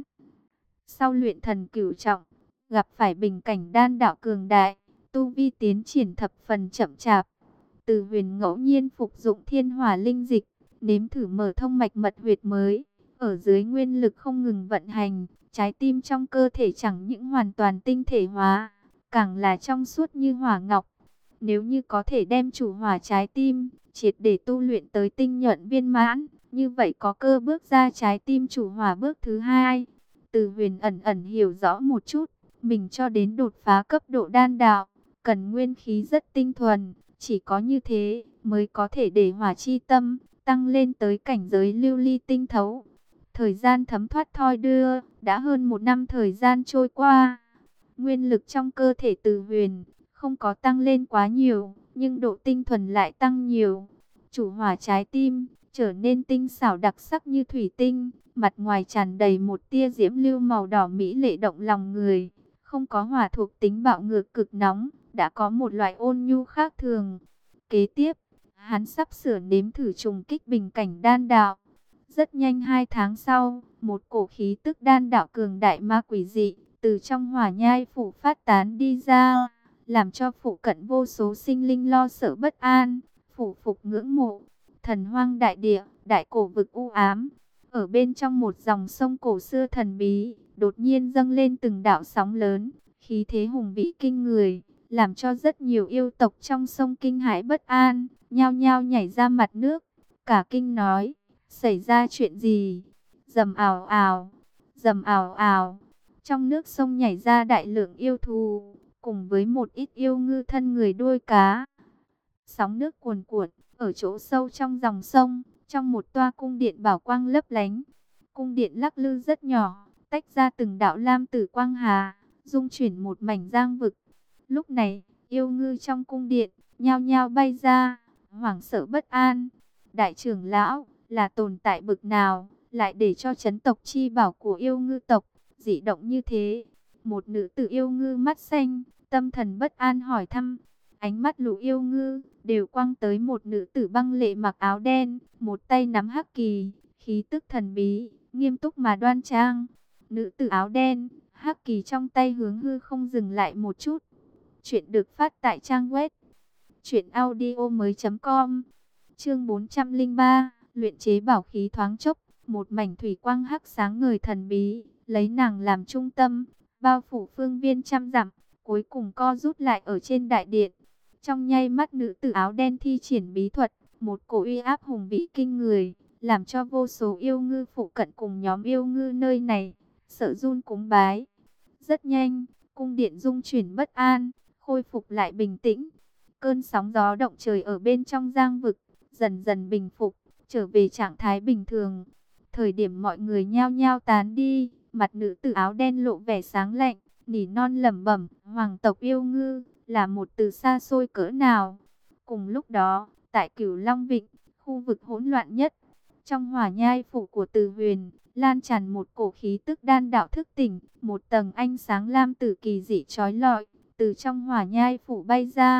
Sau luyện thần cửu trọng, gặp phải bình cảnh đan đạo cường đại, tu vi tiến triển thập phần chậm chạp. Từ Huyền ngẫu nhiên phục dụng thiên hỏa linh dịch, nếm thử mở thông mạch mật huyệt mới. Ở dưới nguyên lực không ngừng vận hành, trái tim trong cơ thể chẳng những hoàn toàn tinh thể hóa, càng là trong suốt như hỏa ngọc. Nếu như có thể đem chủ hỏa trái tim triệt để tu luyện tới tinh nhuận viên mãn, như vậy có cơ bước ra trái tim chủ hỏa bước thứ hai. Từ Huyền ẩn ẩn hiểu rõ một chút, mình cho đến đột phá cấp độ đan đạo, cần nguyên khí rất tinh thuần, chỉ có như thế mới có thể để hỏa chi tâm tăng lên tới cảnh giới lưu ly tinh thấu. Thời gian thấm thoát thoi đưa, đã hơn một năm thời gian trôi qua. Nguyên lực trong cơ thể Từ Huyền không có tăng lên quá nhiều, nhưng độ tinh thuần lại tăng nhiều. Chủ hỏa trái tim trở nên tinh xảo đặc sắc như thủy tinh, mặt ngoài tràn đầy một tia diễm lưu màu đỏ mỹ lệ động lòng người. Không có hỏa thuộc tính bạo ngược cực nóng, đã có một loại ôn nhu khác thường. Kế tiếp, hắn sắp sửa nếm thử trùng kích bình cảnh đan đạo. Rất nhanh hai tháng sau, một cổ khí tức đan đạo cường đại ma quỷ dị từ trong Hỏa Nhai Phủ phát tán đi ra, làm cho phụ cận vô số sinh linh lo sợ bất an, phủ phục ngưỡng mộ. Thần Hoang đại địa, đại cổ vực u ám, ở bên trong một dòng sông cổ xưa thần bí, đột nhiên dâng lên từng đạo sóng lớn, khí thế hùng vĩ kinh người, làm cho rất nhiều yêu tộc trong sông kinh hãi bất an, nhao nhao nhảy ra mặt nước. Cả kinh nói, xảy ra chuyện gì? Rầm ào ào, rầm ào ào. Trong nước sông nhảy ra đại lượng yêu thú, cùng với một ít yêu ngư thân người đuôi cá. Sóng nước cuồn cuộn, ở chỗ sâu trong dòng sông, trong một toa cung điện bảo quang lấp lánh. Cung điện lắc lư rất nhỏ, tách ra từng đạo lam tử quang hà, dung chuyển một mảnh giang vực. Lúc này, yêu ngư trong cung điện nhao nhao bay ra, hoảng sợ bất an. Đại trưởng lão là tồn tại bực nào, lại để cho chấn tộc chi bảo của yêu ngư tộc dị động như thế? Một nữ tử yêu ngư mắt xanh, tâm thần bất an hỏi thăm. Ánh mắt lũ yêu ngư đều quăng tới một nữ tử băng lệ mặc áo đen, một tay nắm hắc kỳ, khí tức thần bí, nghiêm túc mà đoan trang. Nữ tử áo đen, hắc kỳ trong tay hướng hư không dừng lại một chút. Chuyện được phát tại trang web truyện audio mới chấm com. Chương bốn trăm lẻ ba, luyện chế bảo khí thoáng chốc, một mảnh thủy quang hắc sáng ngời thần bí, lấy nàng làm trung tâm, bao phủ phương viên trăm dặm, cuối cùng co rút lại ở trên đại điện. Trong nháy mắt nữ tử áo đen thi triển bí thuật, một cổ uy áp hùng vĩ kinh người, làm cho vô số yêu ngư phụ cận cùng nhóm yêu ngư nơi này sợ run cúng bái. Rất nhanh, cung điện rung chuyển bất an, khôi phục lại bình tĩnh. Cơn sóng gió động trời ở bên trong giang vực dần dần bình phục, trở về trạng thái bình thường. Thời điểm mọi người nhao nhao tán đi, mặt nữ tử áo đen lộ vẻ sáng lạnh, nỉ non lẩm bẩm, hoàng tộc yêu ngư là một từ xa xôi cỡ nào. Cùng lúc đó, tại Cửu Long Vịnh, khu vực hỗn loạn nhất, trong Hỏa Nhai Phủ của Từ Huyền, lan tràn một cổ khí tức đan đạo thức tỉnh, một tầng ánh sáng lam tử kỳ dị chói lọi từ trong Hỏa Nhai Phủ bay ra,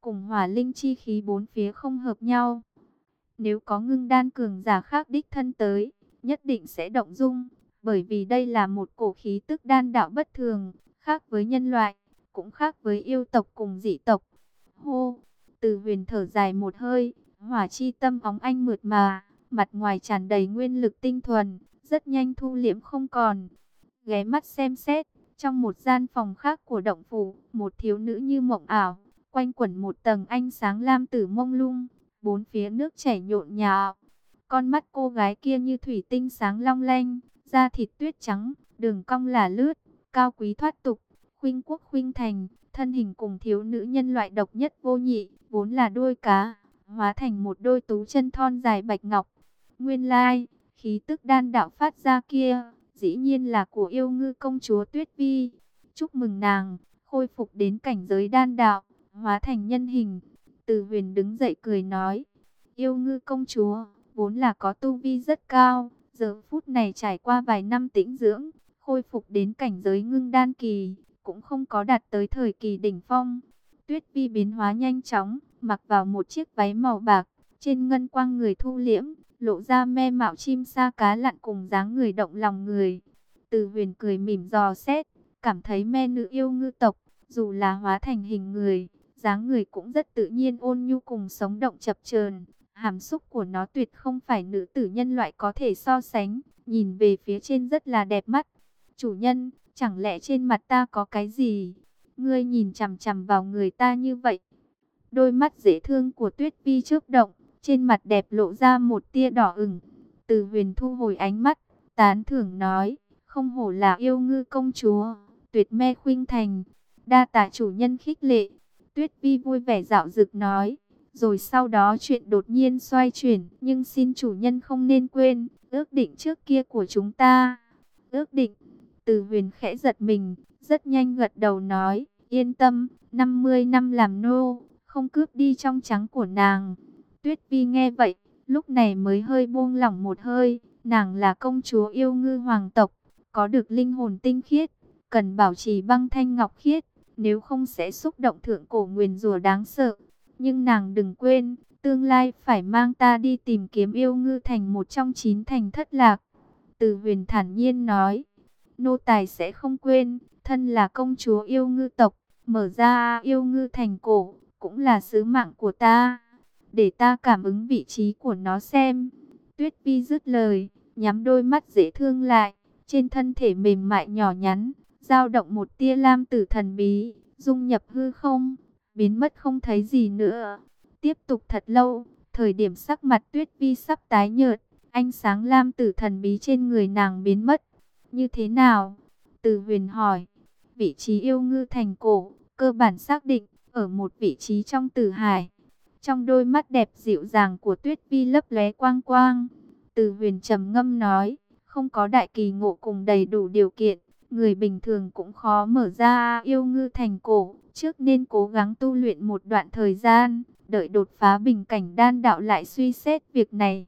cùng hỏa linh chi khí bốn phía không hợp nhau. Nếu có ngưng đan cường giả khác đích thân tới, nhất định sẽ động dung, bởi vì đây là một cổ khí tức đan đạo bất thường, khác với nhân loại, cũng khác với yêu tộc cùng dị tộc. Hô, Từ Huyền thở dài một hơi, hỏa chi tâm óng ánh mượt mà, mặt ngoài tràn đầy nguyên lực tinh thuần, rất nhanh thu liễm không còn. Ghé mắt xem xét, trong một gian phòng khác của động phủ, một thiếu nữ như mộng ảo, quanh quẩn một tầng ánh sáng lam tử mông lung, bốn phía nước chảy nhộn nhạo. Con mắt cô gái kia như thủy tinh sáng long lanh, da thịt tuyết trắng, đường cong là lướt, cao quý thoát tục, khuynh quốc khuynh thành, thân hình cùng thiếu nữ nhân loại độc nhất vô nhị, vốn là đôi cá, hóa thành một đôi tú chân thon dài bạch ngọc. Nguyên lai, khí tức đan đạo phát ra kia, dĩ nhiên là của yêu ngư công chúa Tuyết Vi. Chúc mừng nàng, khôi phục đến cảnh giới đan đạo, hóa thành nhân hình. Từ Huyền đứng dậy cười nói, yêu ngư công chúa, vốn là có tu vi rất cao, giờ phút này trải qua vài năm tĩnh dưỡng, khôi phục đến cảnh giới ngưng đan kỳ, cũng không có đạt tới thời kỳ đỉnh phong. Tuyết Vi biến hóa nhanh chóng, mặc vào một chiếc váy màu bạc, trên ngân quang người thu liễm, lộ ra me mạo chim sa cá lặn cùng dáng người động lòng người. Từ Huyền cười mỉm dò xét, cảm thấy me nữ yêu ngư tộc, dù là hóa thành hình người, dáng người cũng rất tự nhiên ôn nhu cùng sống động chập chờn. Hàm xúc của nó tuyệt không phải nữ tử nhân loại có thể so sánh, nhìn về phía trên rất là đẹp mắt. Chủ nhân, chẳng lẽ trên mặt ta có cái gì? Ngươi nhìn chằm chằm vào người ta như vậy. Đôi mắt dễ thương của Tuyết Vi chớp động, trên mặt đẹp lộ ra một tia đỏ ửng. Từ Huyền thu hồi ánh mắt, tán thưởng nói, không hổ là yêu ngư công chúa, tuyệt me khuynh thành, đa tạ chủ nhân khích lệ. Tuyết Vi vui vẻ dạo dực nói, rồi sau đó chuyện đột nhiên xoay chuyển, nhưng xin chủ nhân không nên quên, ước định trước kia của chúng ta. Ước định, Từ Huyền khẽ giật mình, rất nhanh gật đầu nói, yên tâm, năm mươi năm làm nô, không cướp đi trong trắng của nàng. Tuyết Vi nghe vậy, lúc này mới hơi buông lỏng một hơi, nàng là công chúa yêu ngư hoàng tộc, có được linh hồn tinh khiết, cần bảo trì băng thanh ngọc khiết, nếu không sẽ xúc động thượng cổ nguyền rủa đáng sợ. Nhưng nàng đừng quên, tương lai phải mang ta đi tìm kiếm yêu ngư thành một trong chín thành thất lạc. Từ Huyền thản nhiên nói, nô tài sẽ không quên, thân là công chúa yêu ngư tộc, mở ra yêu ngư thành cổ, cũng là sứ mạng của ta. Để ta cảm ứng vị trí của nó xem. Tuyết Vi dứt lời, nhắm đôi mắt dễ thương lại, trên thân thể mềm mại nhỏ nhắn, dao động một tia lam tử thần bí, dung nhập hư không, biến mất không thấy gì nữa. Tiếp tục thật lâu, thời điểm sắc mặt Tuyết Vi sắp tái nhợt, ánh sáng lam tử thần bí trên người nàng biến mất. Như thế nào? Từ Huyền hỏi. Vị trí yêu ngư thành cổ, cơ bản xác định, ở một vị trí trong tử hải. Trong đôi mắt đẹp dịu dàng của Tuyết Vi lấp lóe quang quang. Từ Huyền trầm ngâm nói, không có đại kỳ ngộ cùng đầy đủ điều kiện, người bình thường cũng khó mở ra yêu ngư thành cổ, trước nên cố gắng tu luyện một đoạn thời gian, đợi đột phá bình cảnh đan đạo lại suy xét việc này.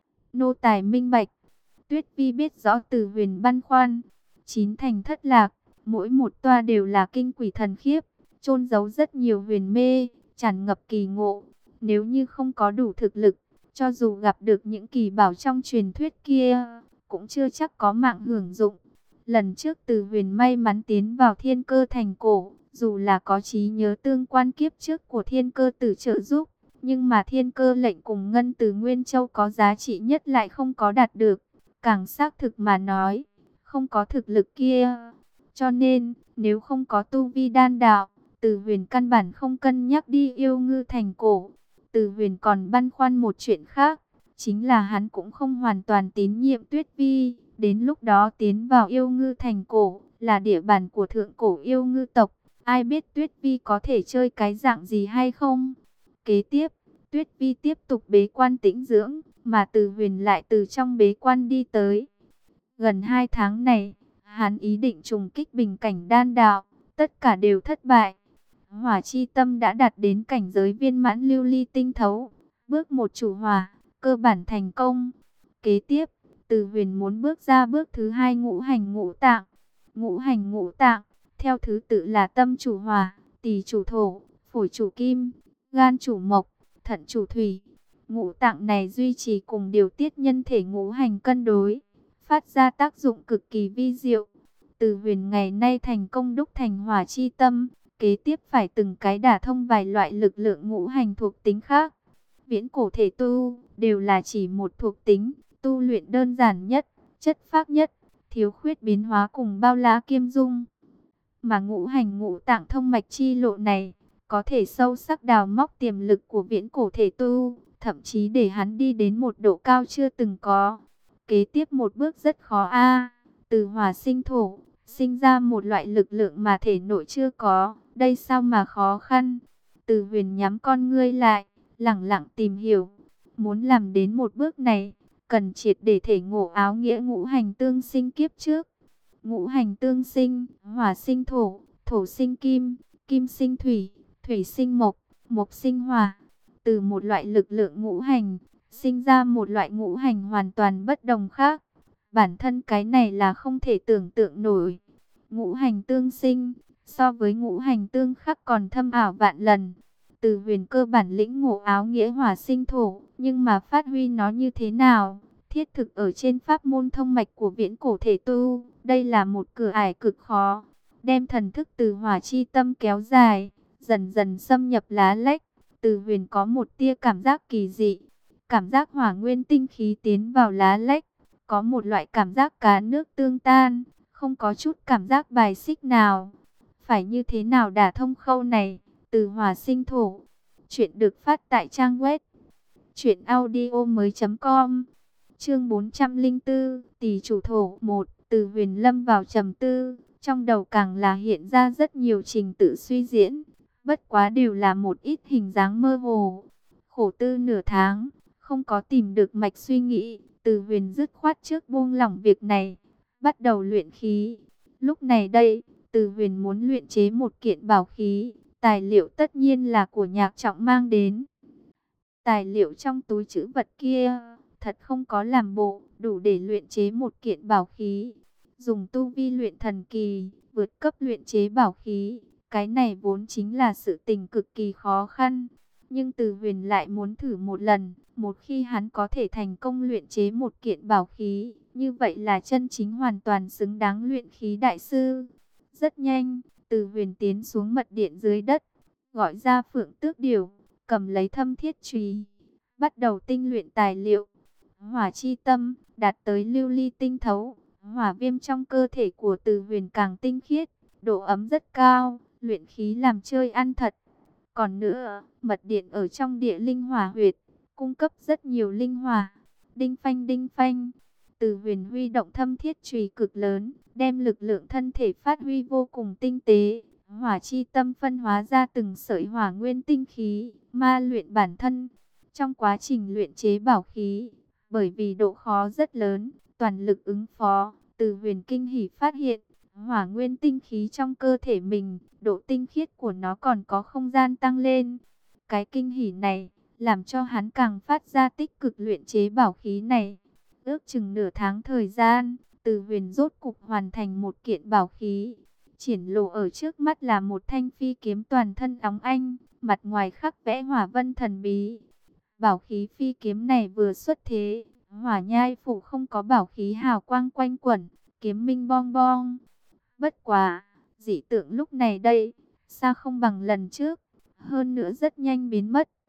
Nô tài minh bạch. Tuyết Vi biết rõ Từ Huyền băn khoăn, chín thành thất lạc, mỗi một toa đều là kinh quỷ thần khiếp, chôn giấu rất nhiều huyền mê, tràn ngập kỳ ngộ. Nếu như không có đủ thực lực, cho dù gặp được những kỳ bảo trong truyền thuyết kia, cũng chưa chắc có mạng hưởng dụng. Lần trước Từ Huyền may mắn tiến vào thiên cơ thành cổ, dù là có trí nhớ tương quan kiếp trước của thiên cơ tử trợ giúp, nhưng mà thiên cơ lệnh cùng ngân từ Nguyên Châu có giá trị nhất lại không có đạt được. Càng xác thực mà nói, không có thực lực kia. Cho nên, nếu không có tu vi đan đạo, Từ Huyền căn bản không cân nhắc đi yêu ngư thành cổ. Từ Huyền còn băn khoăn một chuyện khác, chính là hắn cũng không hoàn toàn tín nhiệm Tuyết Vi. Đến lúc đó tiến vào yêu ngư thành cổ, là địa bàn của thượng cổ yêu ngư tộc. Ai biết Tuyết Vi có thể chơi cái dạng gì hay không? Kế tiếp, Tuyết Vi tiếp tục bế quan tĩnh dưỡng, mà Từ Huyền lại từ trong bế quan đi tới. Gần hai tháng này, hắn ý định trùng kích bình cảnh đan đạo, tất cả đều thất bại. Hỏa chi tâm đã đạt đến cảnh giới viên mãn lưu ly tinh thấu, bước một chủ hỏa, cơ bản thành công. Kế tiếp, Từ Huyền muốn bước ra bước thứ hai ngũ hành ngũ tạng. Ngũ hành ngũ tạng, theo thứ tự là tâm chủ hỏa, tỳ chủ thổ, phổi chủ kim, gan chủ mộc, thận chủ thủy. Ngũ tạng này duy trì cùng điều tiết nhân thể ngũ hành cân đối, phát ra tác dụng cực kỳ vi diệu. Từ Huyền ngày nay thành công đúc thành hỏa chi tâm, kế tiếp phải từng cái đả thông vài loại lực lượng ngũ hành thuộc tính khác. Viễn cổ thể tu đều là chỉ một thuộc tính, tu luyện đơn giản nhất, chất phác nhất, thiếu khuyết biến hóa cùng bao la kiêm dung. Mà ngũ hành ngũ tạng thông mạch chi lộ này, có thể sâu sắc đào móc tiềm lực của viễn cổ thể tu, thậm chí để hắn đi đến một độ cao chưa từng có. Kế tiếp một bước rất khó a, từ hỏa sinh thổ, sinh ra một loại lực lượng mà thể nội chưa có, đây sao mà khó khăn. Từ Huyền nhắm con ngươi lại, lẳng lặng tìm hiểu. Muốn làm đến một bước này, cần triệt để thể ngộ áo nghĩa ngũ hành tương sinh kiếp trước. Ngũ hành tương sinh, hỏa sinh thổ, thổ sinh kim, kim sinh thủy, thủy sinh mộc, mộc sinh hỏa. Từ một loại lực lượng ngũ hành, sinh ra một loại ngũ hành hoàn toàn bất đồng khác. Bản thân cái này là không thể tưởng tượng nổi. Ngũ hành tương sinh, so với ngũ hành tương khắc còn thâm ảo vạn lần. Từ Huyền cơ bản lĩnh ngộ áo nghĩa hỏa sinh thổ, nhưng mà phát huy nó như thế nào, thiết thực ở trên pháp môn thông mạch của viễn cổ thể tu, đây là một cửa ải cực khó. Đem thần thức từ hỏa chi tâm kéo dài, dần dần xâm nhập lá lách. Từ Huyền có một tia cảm giác kỳ dị, cảm giác hỏa nguyên tinh khí tiến vào lá lách, có một loại cảm giác cá nước tương tan, không có chút cảm giác bài xích nào. Phải như thế nào đả thông khâu này? Từ hỏa sinh thổ. Chuyện được phát tại trang web truyện audio mới chấm com. Chương bốn trăm lẻ bốn, Tỳ chủ thổ một. Từ Huyền lâm vào trầm tư, trong đầu càng là hiện ra rất nhiều trình tự suy diễn, bất quá đều là một ít hình dáng mơ hồ. Khổ tư nửa tháng, không có tìm được mạch suy nghĩ, Từ Huyền dứt khoát trước buông lỏng việc này, bắt đầu luyện khí. Lúc này đây, Từ Huyền muốn luyện chế một kiện bảo khí, tài liệu tất nhiên là của Nhạc Trọng mang đến. Tài liệu trong túi trữ vật kia, thật không có làm bộ, đủ để luyện chế một kiện bảo khí. Dùng tu vi luyện thần kỳ, vượt cấp luyện chế bảo khí, cái này vốn chính là sự tình cực kỳ khó khăn. Nhưng Từ Huyền lại muốn thử một lần, một khi hắn có thể thành công luyện chế một kiện bảo khí, như vậy là chân chính hoàn toàn xứng đáng luyện khí đại sư. Rất nhanh, Từ Huyền tiến xuống mật điện dưới đất, gọi ra Phượng Tước Điểu, cầm lấy Thâm Thiết Chùy, bắt đầu tinh luyện tài liệu. Hỏa chi tâm đạt tới lưu ly tinh thấu, hỏa viêm trong cơ thể của Từ Huyền càng tinh khiết, độ ấm rất cao, luyện khí làm chơi ăn thật. Còn nữa, mật điện ở trong địa linh hỏa huyệt, cung cấp rất nhiều linh hỏa. Đinh phanh đinh phanh, Từ Huyền huy động Thâm Thiết Chùy cực lớn, đem lực lượng thân thể phát huy vô cùng tinh tế. Hỏa chi tâm phân hóa ra từng sợi hỏa nguyên tinh khí, ma luyện bản thân. Trong quá trình luyện chế bảo khí, bởi vì độ khó rất lớn, toàn lực ứng phó, Từ Huyền kinh hỉ phát hiện, hỏa nguyên tinh khí trong cơ thể mình, độ tinh khiết của nó còn có không gian tăng lên. Cái kinh hỉ này, làm cho hắn càng phát ra tích cực luyện chế bảo khí này. Ước chừng nửa tháng thời gian, Từ Huyền rốt cục hoàn thành một kiện bảo khí. Triển lộ ở trước mắt là một thanh phi kiếm toàn thân óng ánh, mặt ngoài khắc vẽ hỏa vân thần bí. Bảo khí phi kiếm này vừa xuất thế, hỏa nhai phủ không có bảo khí hào quang quanh quẩn, kiếm minh bong bong. Bất quá, dị tượng lúc này đây, xa không bằng lần trước, hơn nữa rất nhanh biến mất.